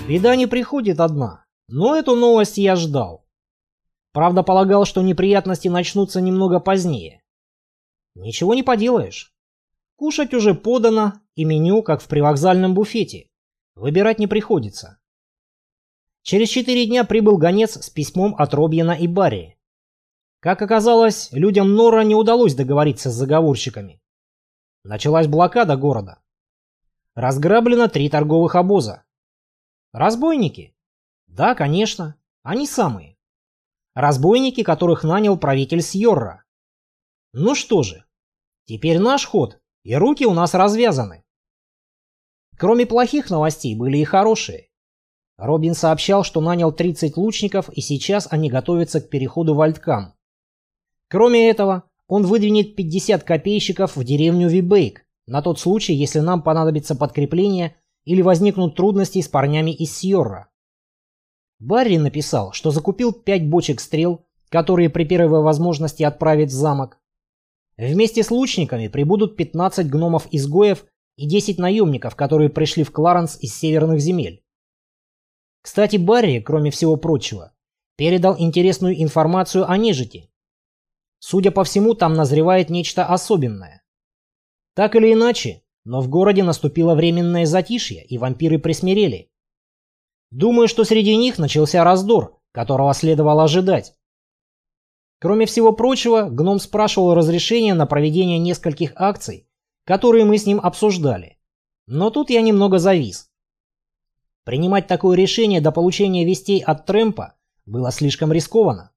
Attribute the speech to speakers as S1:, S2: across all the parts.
S1: Беда не приходит одна, но эту новость я ждал. Правда, полагал, что неприятности начнутся немного позднее. Ничего не поделаешь. Кушать уже подано, и меню, как в привокзальном буфете. Выбирать не приходится. Через 4 дня прибыл гонец с письмом от Робьена и Барри. Как оказалось, людям Нора не удалось договориться с заговорщиками. Началась блокада города. Разграблено 3 торговых обоза. Разбойники? Да, конечно, они самые. Разбойники, которых нанял правитель Сьорра. Ну что же, теперь наш ход, и руки у нас развязаны. Кроме плохих новостей были и хорошие. Робин сообщал, что нанял 30 лучников, и сейчас они готовятся к переходу в Альткам. Кроме этого, он выдвинет 50 копейщиков в деревню Вибейк, на тот случай, если нам понадобится подкрепление или возникнут трудности с парнями из Сьорра. Барри написал, что закупил 5 бочек стрел, которые при первой возможности отправить в замок. Вместе с лучниками прибудут 15 гномов-изгоев и 10 наемников, которые пришли в Кларенс из северных земель. Кстати, Барри, кроме всего прочего, передал интересную информацию о нежити. Судя по всему, там назревает нечто особенное. Так или иначе, но в городе наступило временное затишье, и вампиры присмирели. Думаю, что среди них начался раздор, которого следовало ожидать. Кроме всего прочего, гном спрашивал разрешения на проведение нескольких акций, которые мы с ним обсуждали. Но тут я немного завис. Принимать такое решение до получения вестей от Трэмпа было слишком рискованно.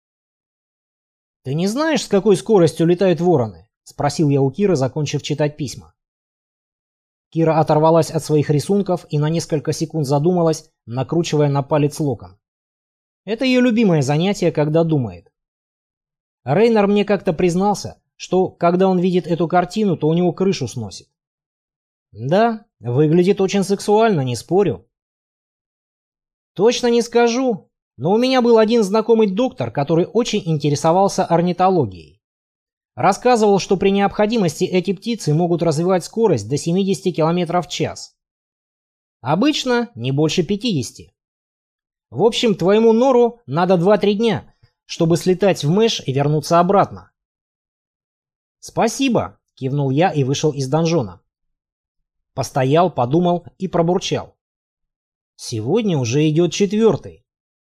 S1: «Ты не знаешь, с какой скоростью летают вороны?» — спросил я у Киры, закончив читать письма. Кира оторвалась от своих рисунков и на несколько секунд задумалась, накручивая на палец локон. Это ее любимое занятие, когда думает. Рейнер мне как-то признался, что когда он видит эту картину, то у него крышу сносит. Да, выглядит очень сексуально, не спорю. Точно не скажу, но у меня был один знакомый доктор, который очень интересовался орнитологией. Рассказывал, что при необходимости эти птицы могут развивать скорость до 70 км в час. Обычно не больше 50. В общем, твоему Нору надо 2-3 дня, чтобы слетать в Мэш и вернуться обратно. «Спасибо», — кивнул я и вышел из донжона. Постоял, подумал и пробурчал. Сегодня уже идет 4-й.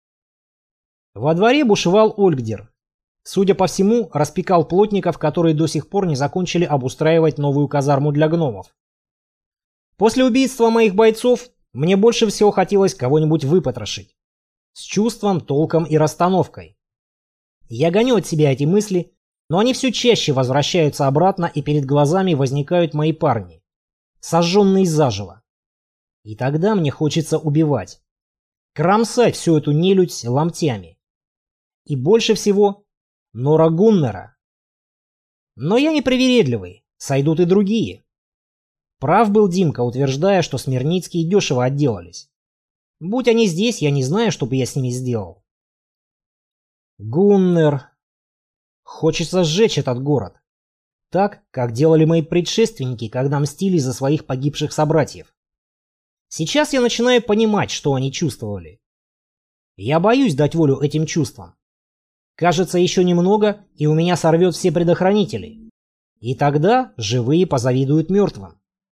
S1: Во дворе бушевал Ольгдер. Судя по всему, распекал плотников, которые до сих пор не закончили обустраивать новую казарму для гномов. После убийства моих бойцов мне больше всего хотелось кого-нибудь выпотрошить. С чувством, толком и расстановкой. Я гоню от себя эти мысли, но они все чаще возвращаются обратно, и перед глазами возникают мои парни, сожженные заживо. И тогда мне хочется убивать. Кромсать всю эту нелюдь ломтями. И больше всего Нора Гуннера. Но я не привередливый, сойдут и другие. Прав был Димка, утверждая, что Смирницкие дешево отделались. Будь они здесь, я не знаю, что бы я с ними сделал. Гуннер. Хочется сжечь этот город. Так, как делали мои предшественники, когда мстили за своих погибших собратьев. Сейчас я начинаю понимать, что они чувствовали. Я боюсь дать волю этим чувствам. Кажется, еще немного, и у меня сорвет все предохранители. И тогда живые позавидуют мертвым.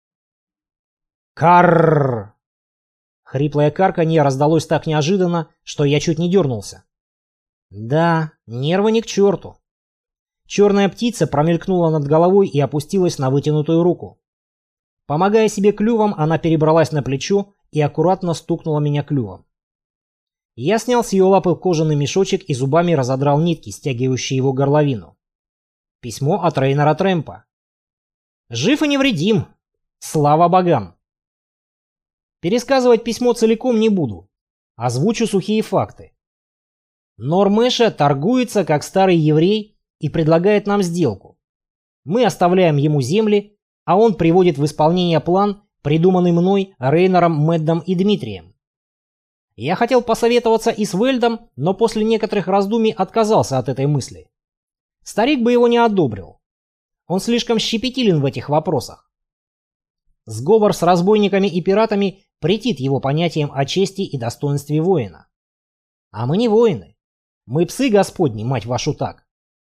S1: Карррр! Хриплое карканье раздалось так неожиданно, что я чуть не дернулся. Да, нервы ни к черту. Черная птица промелькнула над головой и опустилась на вытянутую руку. Помогая себе клювом, она перебралась на плечо и аккуратно стукнула меня клювом. Я снял с ее лапы кожаный мешочек и зубами разодрал нитки, стягивающие его горловину. Письмо от Рейнера Трэмпа. Жив и невредим. Слава богам. Пересказывать письмо целиком не буду. Озвучу сухие факты. Нормэша торгуется как старый еврей и предлагает нам сделку. Мы оставляем ему земли, а он приводит в исполнение план, придуманный мной, Рейнером, Мэддом и Дмитрием. Я хотел посоветоваться и с Вельдом, но после некоторых раздумий отказался от этой мысли. Старик бы его не одобрил. Он слишком щепетилен в этих вопросах. Сговор с разбойниками и пиратами претит его понятиям о чести и достоинстве воина. А мы не воины. Мы псы Господни, мать вашу так.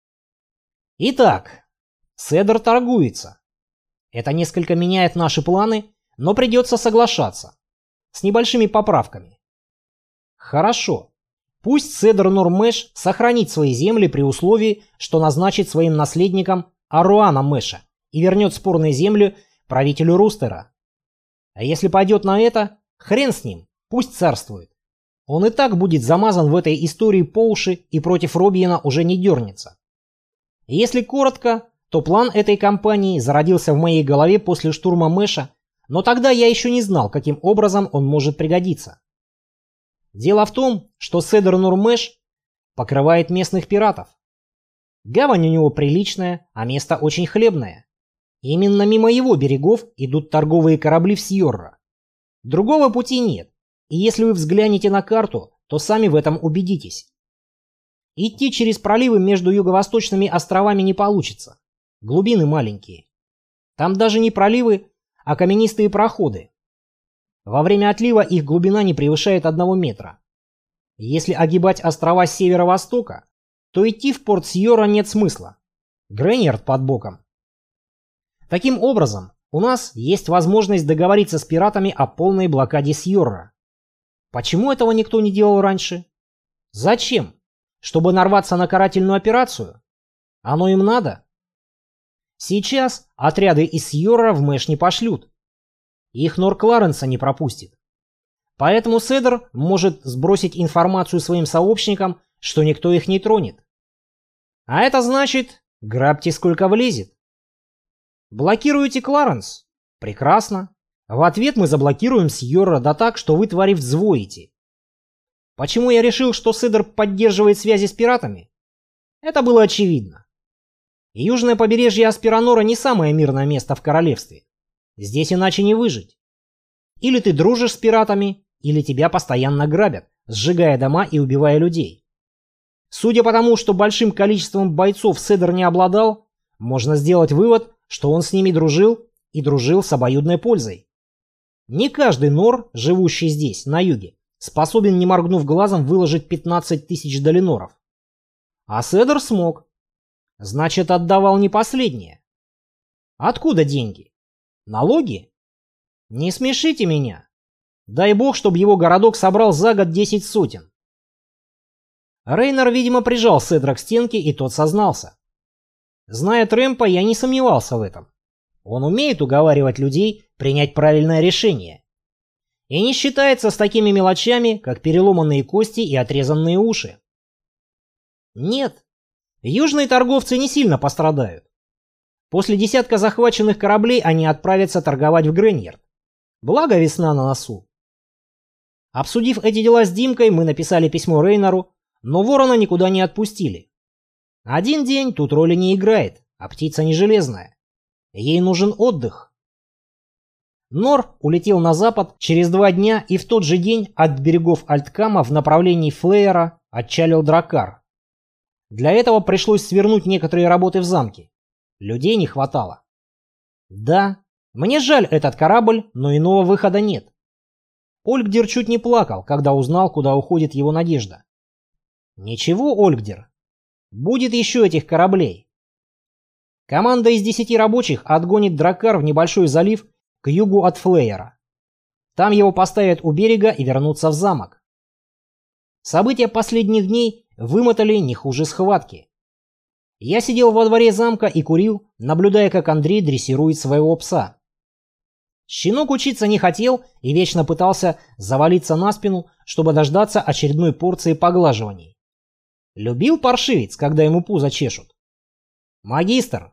S1: Итак, Седр торгуется. Это несколько меняет наши планы, но придется соглашаться. С небольшими поправками. Хорошо. Пусть Седр Нор-Мэш сохранит свои земли при условии, что назначит своим наследником Аруана Мэша и вернет спорные земли правителю Рустера. А если пойдет на это, хрен с ним, пусть царствует. Он и так будет замазан в этой истории по уши и против Робьена уже не дернется. Если коротко, то план этой кампании зародился в моей голове после штурма Мэша, но тогда я еще не знал, каким образом он может пригодиться. Дело в том, что Седр Нор-Мэш покрывает местных пиратов. Гавань у него приличная, а место очень хлебное. Именно мимо его берегов идут торговые корабли в Сьорра. Другого пути нет, и если вы взглянете на карту, то сами в этом убедитесь. Идти через проливы между юго-восточными островами не получится. Глубины маленькие. Там даже не проливы, а каменистые проходы. Во время отлива их глубина не превышает 1 метра. Если огибать острова с северо-востока, то идти в порт Сьорра нет смысла. Грейнерд под боком. Таким образом, у нас есть возможность договориться с пиратами о полной блокаде Сьорра. Почему этого никто не делал раньше? Зачем? Чтобы нарваться на карательную операцию? Оно им надо? Сейчас отряды из Сьорра в Мэш не пошлют. Их Нор Кларенса не пропустит. Поэтому Седр может сбросить информацию своим сообщникам, что никто их не тронет. А это значит, грабьте сколько влезет. Блокируете Кларенс? Прекрасно. В ответ мы заблокируем Сьорра да так, что вы, твари, взвоите. Почему я решил, что Седр поддерживает связи с пиратами? Это было очевидно. Южное побережье Аспиранора не самое мирное место в королевстве. Здесь иначе не выжить. Или ты дружишь с пиратами, или тебя постоянно грабят, сжигая дома и убивая людей. Судя по тому, что большим количеством бойцов Седр не обладал, можно сделать вывод, что он с ними дружил и дружил с обоюдной пользой. Не каждый нор, живущий здесь, на юге, способен, не моргнув глазом, выложить 15 тысяч долиноров. А Седр смог. Значит, отдавал не последнее. Откуда деньги? Налоги? Не смешите меня. Дай бог, чтобы его городок собрал за год 10 сотен. Рейнер, видимо, прижал Седра к стенке, и тот сознался. Зная Трэмпа, я не сомневался в этом. Он умеет уговаривать людей принять правильное решение. И не считается с такими мелочами, как переломанные кости и отрезанные уши. Нет, южные торговцы не сильно пострадают. После десятка захваченных кораблей они отправятся торговать в Грейнерд. Благо весна на носу. Обсудив эти дела с Димкой, мы написали письмо Рейнеру, но Ворона никуда не отпустили. Один день тут роли не играет, а птица не железная. Ей нужен отдых. Нор улетел на запад через 2 дня, и в тот же день от берегов Альткама в направлении Флеера отчалил Драккар. Для этого пришлось свернуть некоторые работы в замке. Людей не хватало. Да, мне жаль этот корабль, но иного выхода нет. Ольгдер чуть не плакал, когда узнал, куда уходит его надежда. Ничего, Ольгдер. Будет еще этих кораблей. Команда из 10 рабочих отгонит Драккар в небольшой залив к югу от Флеера. Там его поставят у берега и вернутся в замок. События последних дней вымотали не хуже схватки. Я сидел во дворе замка и курил, наблюдая, как Андрей дрессирует своего пса. Щенок учиться не хотел и вечно пытался завалиться на спину, чтобы дождаться очередной порции поглаживаний. Любил паршивец, когда ему пузо чешут. «Магистр!»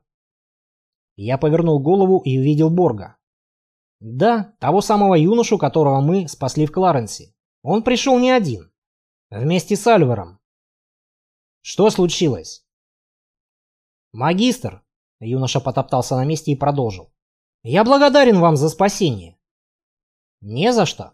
S1: Я повернул голову и увидел Борга. Да, того самого юношу, которого мы спасли в Кларенсе. Он пришел не один. Вместе с Альваром. Что случилось? «Магистр!» Юноша потоптался на месте и продолжил. «Я благодарен вам за спасение». «Не за что.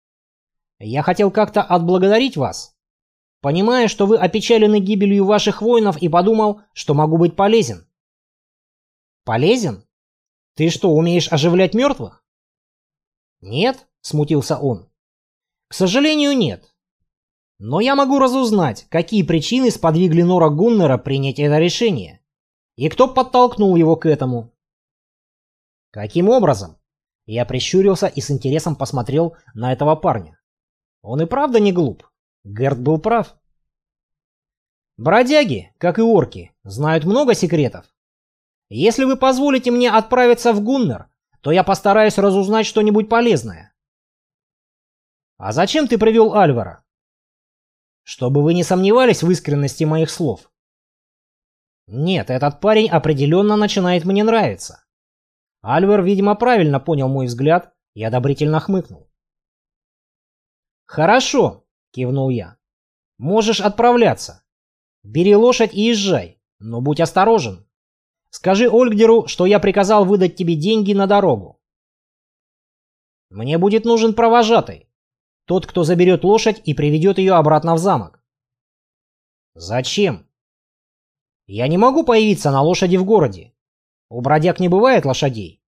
S1: Я хотел как-то отблагодарить вас, понимая, что вы опечалены гибелью ваших воинов, и подумал, что могу быть полезен». «Полезен? Ты что, умеешь оживлять мертвых?» «Нет, смутился он. К сожалению, нет. Но я могу разузнать, какие причины сподвигли Нора Гуннера принять это решение. И кто подтолкнул его к этому? Каким образом? Я прищурился и с интересом посмотрел на этого парня. Он и правда не глуп. Герд был прав. Бродяги, как и орки, знают много секретов. Если вы позволите мне отправиться в Гуннер, то я постараюсь разузнать что-нибудь полезное. А зачем ты привел Альвара? Чтобы вы не сомневались в искренности моих слов. Нет, этот парень определенно начинает мне нравиться. Альвар, видимо, правильно понял мой взгляд и одобрительно хмыкнул. «Хорошо», — кивнул я. «Можешь отправляться. Бери лошадь и езжай, но будь осторожен. Скажи Ольгдеру, что я приказал выдать тебе деньги на дорогу. Мне будет нужен провожатый, тот, кто заберет лошадь и приведет ее обратно в замок». «Зачем?» «Я не могу появиться на лошади в городе. У бродяг не бывает лошадей».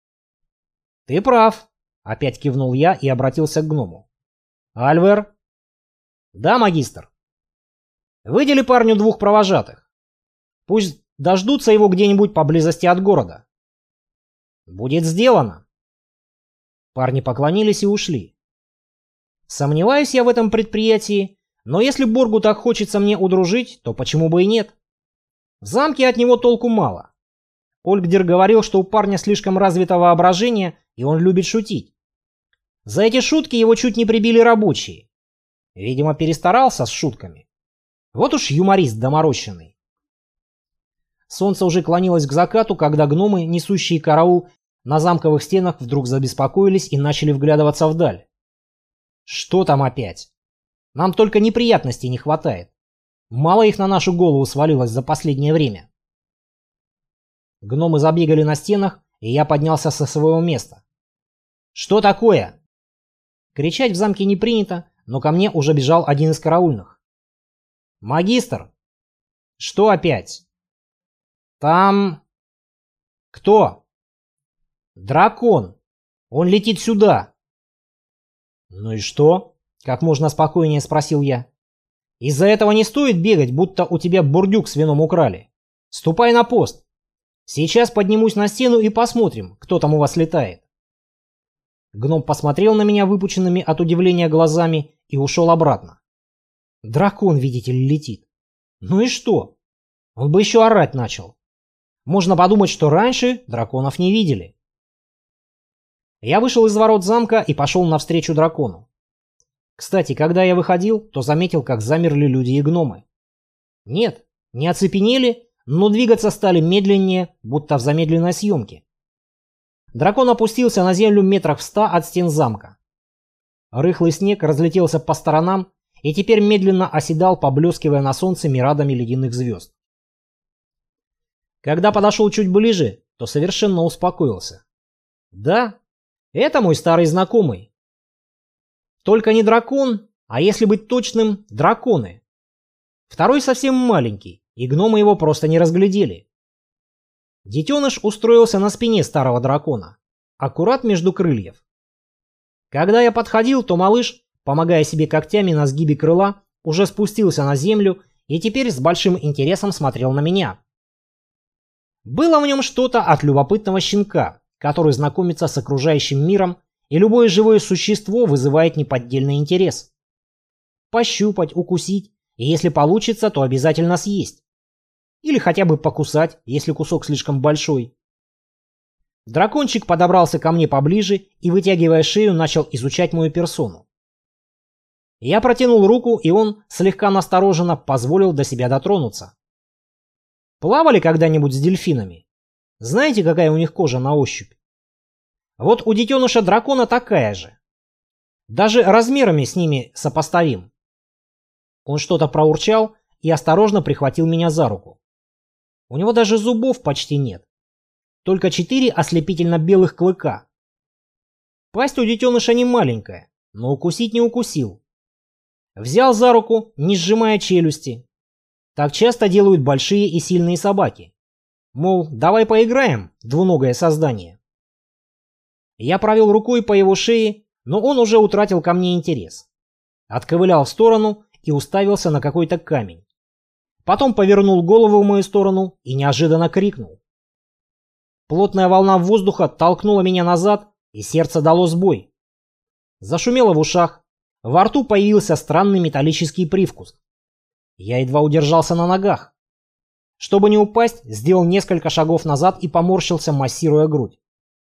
S1: «Ты прав», — опять кивнул я и обратился к гному. «Альвер?» «Да, магистр». «Выдели парню 2 провожатых. Пусть дождутся его где-нибудь поблизости от города». «Будет сделано». Парни поклонились и ушли. Сомневаюсь я в этом предприятии, но если Боргу так хочется мне удружить, то почему бы и нет? В замке от него толку мало. Ольгдер говорил, что у парня слишком развито воображение, и он любит шутить. За эти шутки его чуть не прибили рабочие. Видимо, перестарался с шутками. Вот уж юморист доморощенный. Солнце уже клонилось к закату, когда гномы, несущие караул на замковых стенах, вдруг забеспокоились и начали вглядываться вдаль. Что там опять? Нам только неприятностей не хватает. Мало их на нашу голову свалилось за последнее время. Гномы забегали на стенах, и я поднялся со своего места. «Что такое?» Кричать в замке не принято, но ко мне уже бежал один из караульных. «Магистр!» «Что опять?» «Там...» «Кто?» «Дракон! Он летит сюда!» «Ну и что?» — как можно спокойнее спросил я. «Из-за этого не стоит бегать, будто у тебя бурдюк с вином украли. Ступай на пост. Сейчас поднимусь на стену и посмотрим, кто там у вас летает». Гном посмотрел на меня выпученными от удивления глазами и ушел обратно. Дракон, видите ли, летит. Ну и что? Он бы еще орать начал. Можно подумать, что раньше драконов не видели. Я вышел из ворот замка и пошел навстречу дракону. Кстати, когда я выходил, то заметил, как замерли люди и гномы. Нет, не оцепенели, но двигаться стали медленнее, будто в замедленной съемке. Дракон опустился на землю метрах в 100 от стен замка. Рыхлый снег разлетелся по сторонам и теперь медленно оседал, поблескивая на солнце мирадами ледяных звезд. Когда подошел чуть ближе, то совершенно успокоился. Да, это мой старый знакомый. Только не дракон, а если быть точным, драконы. Второй совсем маленький, и гномы его просто не разглядели. Детеныш устроился на спине старого дракона, аккурат между крыльев. Когда я подходил, то малыш, помогая себе когтями на сгибе крыла, уже спустился на землю и теперь с большим интересом смотрел на меня. Было в нем что-то от любопытного щенка, который знакомится с окружающим миром, и любое живое существо вызывает неподдельный интерес. Пощупать, укусить, и если получится, то обязательно съесть. Или хотя бы покусать, если кусок слишком большой. Дракончик подобрался ко мне поближе и, вытягивая шею, начал изучать мою персону. Я протянул руку, и он, слегка настороженно, позволил до себя дотронуться. Плавали когда-нибудь с дельфинами? Знаете, какая у них кожа на ощупь? Вот у детеныша дракона такая же. Даже размерами с ними сопоставим. Он что-то проурчал и осторожно прихватил меня за руку. У него даже зубов почти нет. Только 4 ослепительно белых клыка. Пасть у детеныша не маленькая, но укусить не укусил. Взял за руку, не сжимая челюсти. Так часто делают большие и сильные собаки. Мол, давай поиграем, двуногое создание. Я провел рукой по его шее, но он уже утратил ко мне интерес. Отковылял в сторону и уставился на какой-то камень. Потом повернул голову в мою сторону и неожиданно крикнул. Плотная волна воздуха толкнула меня назад, и сердце дало сбой. Зашумело в ушах, во рту появился странный металлический привкус. Я едва удержался на ногах. Чтобы не упасть, сделал несколько шагов назад и поморщился, массируя грудь.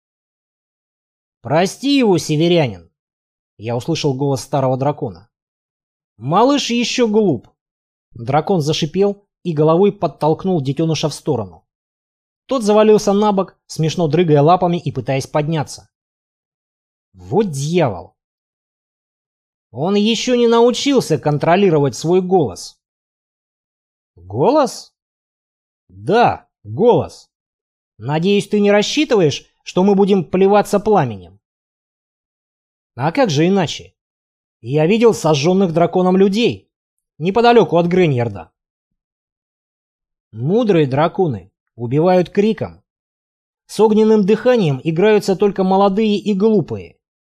S1: «Прости его, северянин!» Я услышал голос старого дракона. «Малыш еще глуп!» Дракон зашипел и головой подтолкнул детеныша в сторону. Тот завалился на бок, смешно дрыгая лапами и пытаясь подняться. Вот дьявол! Он еще не научился контролировать свой голос. Голос? Да, голос. Надеюсь, ты не рассчитываешь, что мы будем плеваться пламенем? А как же иначе? Я видел сожженных драконом людей неподалеку от Грейньярда. Мудрые драконы убивают криком. С огненным дыханием играются только молодые и глупые.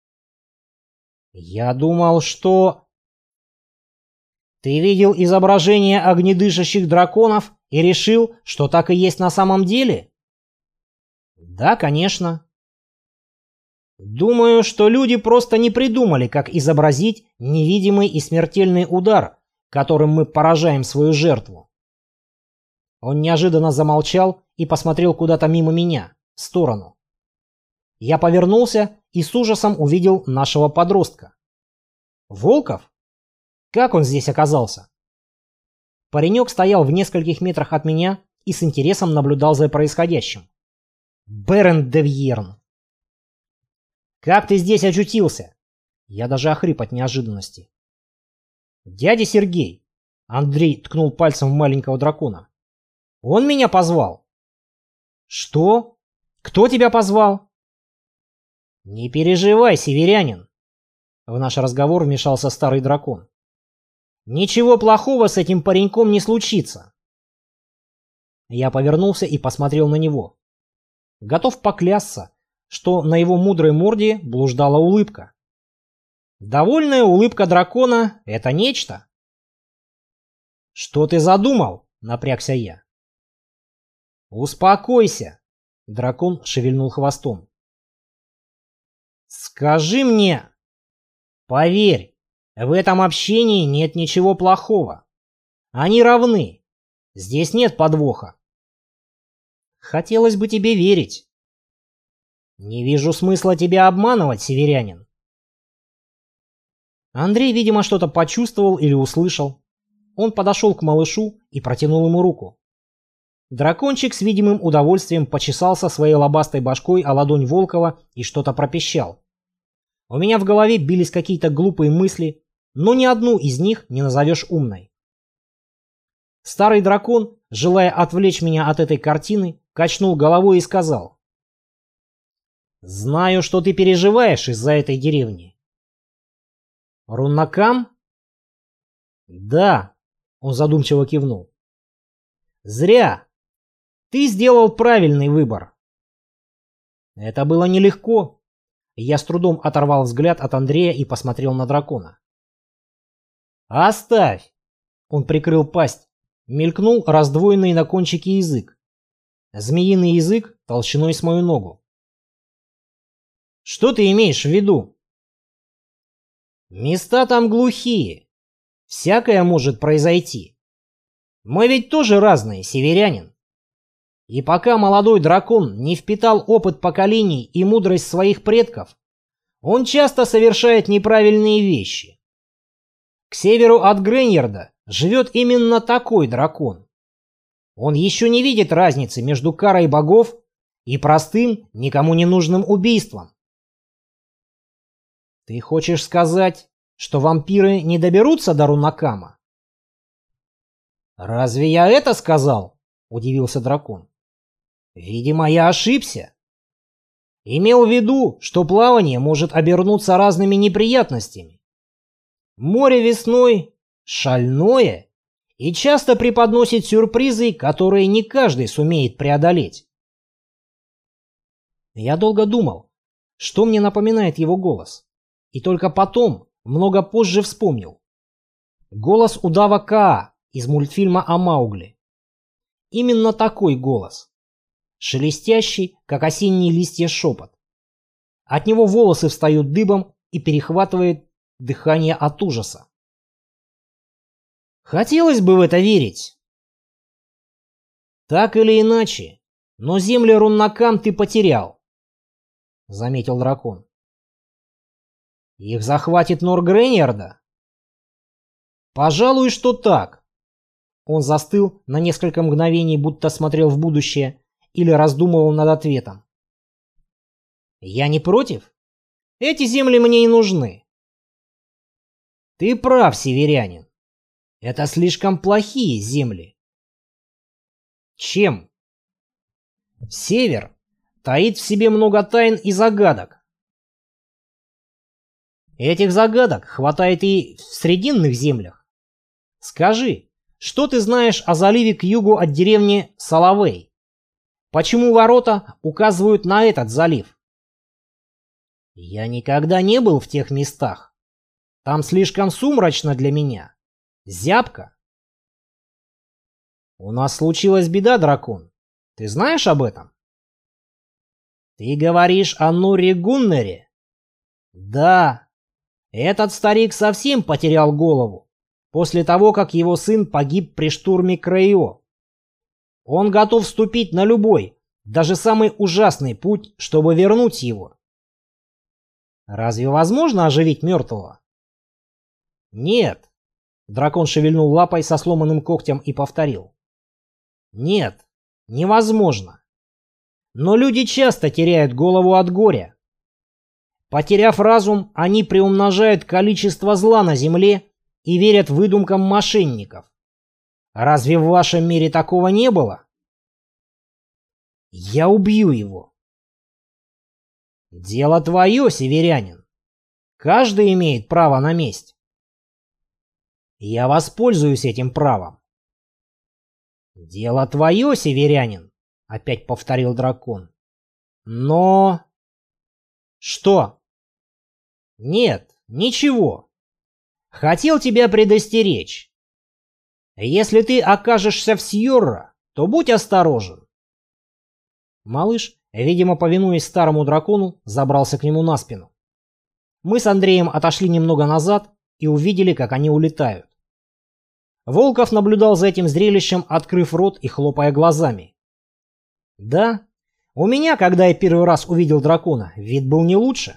S1: Я думал, что... Ты видел изображение огнедышащих драконов и решил, что так и есть на самом деле? Да, конечно. Думаю, что люди просто не придумали, как изобразить невидимый и смертельный удар, которым мы поражаем свою жертву. Он неожиданно замолчал и посмотрел куда-то мимо меня, в сторону. Я повернулся и с ужасом увидел нашего подростка. Волков? Как он здесь оказался? Паренек стоял в нескольких метрах от меня и с интересом наблюдал за происходящим. Берен де Вьерн. Как ты здесь очутился? Я даже охрип от неожиданности. Дядя Сергей. Андрей ткнул пальцем в маленького дракона. Он меня позвал. Что? Кто тебя позвал? Не переживай, северянин. В наш разговор вмешался старый дракон. Ничего плохого с этим пареньком не случится. Я повернулся и посмотрел на него. Готов поклясться, что на его мудрой морде блуждала улыбка. Довольная улыбка дракона — это нечто. «Что ты задумал?» — напрягся я. «Успокойся!» — дракон шевельнул хвостом. «Скажи мне...» «Поверь, в этом общении нет ничего плохого. Они равны. Здесь нет подвоха». «Хотелось бы тебе верить». «Не вижу смысла тебя обманывать, северянин». Андрей, видимо, что-то почувствовал или услышал. Он подошел к малышу и протянул ему руку. Дракончик с видимым удовольствием почесался своей лобастой башкой о ладонь Волкова и что-то пропищал. У меня в голове бились какие-то глупые мысли, но ни одну из них не назовешь умной. Старый дракон, желая отвлечь меня от этой картины, качнул головой и сказал: «Знаю, что ты переживаешь из-за этой деревни». «Руннакам?» «Да», — он задумчиво кивнул. «Зря. Ты сделал правильный выбор». Это было нелегко. Я с трудом оторвал взгляд от Андрея и посмотрел на дракона. «Оставь!» Он прикрыл пасть. Мелькнул раздвоенный на кончике язык. Змеиный язык толщиной с мою ногу. «Что ты имеешь в виду?» «Места там глухие. Всякое может произойти. Мы ведь тоже разные, северянин. И пока молодой дракон не впитал опыт поколений и мудрость своих предков, он часто совершает неправильные вещи. К северу от Грейньярда живет именно такой дракон. Он еще не видит разницы между карой богов и простым, никому не нужным убийством. Ты хочешь сказать, что вампиры не доберутся до Руннакама? «Разве я это сказал?» – удивился дракон. «Видимо, я ошибся. Имел в виду, что плавание может обернуться разными неприятностями. Море весной шальное и часто преподносит сюрпризы, которые не каждый сумеет преодолеть». Я долго думал, что мне напоминает его голос, и только потом, много позже вспомнил. Голос удава Каа из мультфильма о Маугли. Именно такой голос. Шелестящий, как осенние листья, шепот. От него волосы встают дыбом и перехватывает дыхание от ужаса. Хотелось бы в это верить. Так или иначе, но земли Руннакам ты потерял, заметил дракон. Их захватит Норгрейнерда? Пожалуй, что так. Он застыл на несколько мгновений, будто смотрел в будущее или раздумывал над ответом. Я не против. Эти земли мне не нужны. Ты прав, северянин. Это слишком плохие земли. Чем? Север таит в себе много тайн и загадок. Этих загадок хватает и в срединных землях. Скажи, что ты знаешь о заливе к югу от деревни Соловей? Почему ворота указывают на этот залив? Я никогда не был в тех местах. Там слишком сумрачно для меня. Зябко. У нас случилась беда, дракон. Ты знаешь об этом? Ты говоришь о Нурре Гуннере? Да. Этот старик совсем потерял голову после того, как его сын погиб при штурме Крейо. Он готов вступить на любой, даже самый ужасный путь, чтобы вернуть его. Разве возможно оживить мертвого? Нет. Дракон шевельнул лапой со сломанным когтем и повторил. Нет, невозможно. Но люди часто теряют голову от горя. Потеряв разум, они приумножают количество зла на земле и верят выдумкам мошенников. Разве в вашем мире такого не было? Я убью его. Дело твое, северянин. Каждый имеет право на месть. Я воспользуюсь этим правом. Дело твое, северянин, опять повторил дракон. Но... Что? Нет, ничего. Хотел тебя предостеречь. Если ты окажешься в Сьорра, то будь осторожен. Малыш, видимо, повинуясь старому дракону, забрался к нему на спину. Мы с Андреем отошли немного назад и увидели, как они улетают. Волков наблюдал за этим зрелищем, открыв рот и хлопая глазами. Да, у меня, когда я первый раз увидел дракона, вид был не лучше.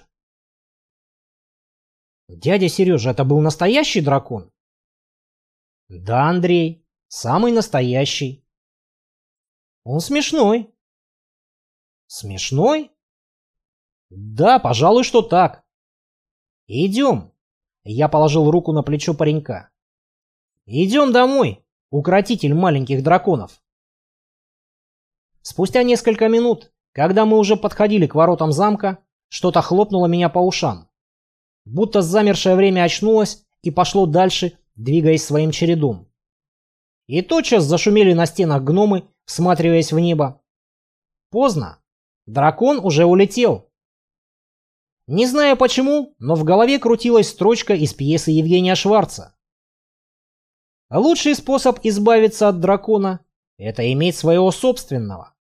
S1: Дядя Сережа, это был настоящий дракон? Да, Андрей, самый настоящий. Он смешной. Смешной? Да, пожалуй, что так. Идем. Я положил руку на плечо паренька. Идем домой, укротитель маленьких драконов. Спустя несколько минут, когда мы уже подходили к воротам замка, что-то хлопнуло меня по ушам. Будто замершее время очнулось и пошло дальше, двигаясь своим чередом. И тотчас зашумели на стенах гномы, всматриваясь в небо. Поздно. Дракон уже улетел. Не знаю почему, но в голове крутилась строчка из пьесы Евгения Шварца. Лучший способ избавиться от дракона – это иметь своего собственного.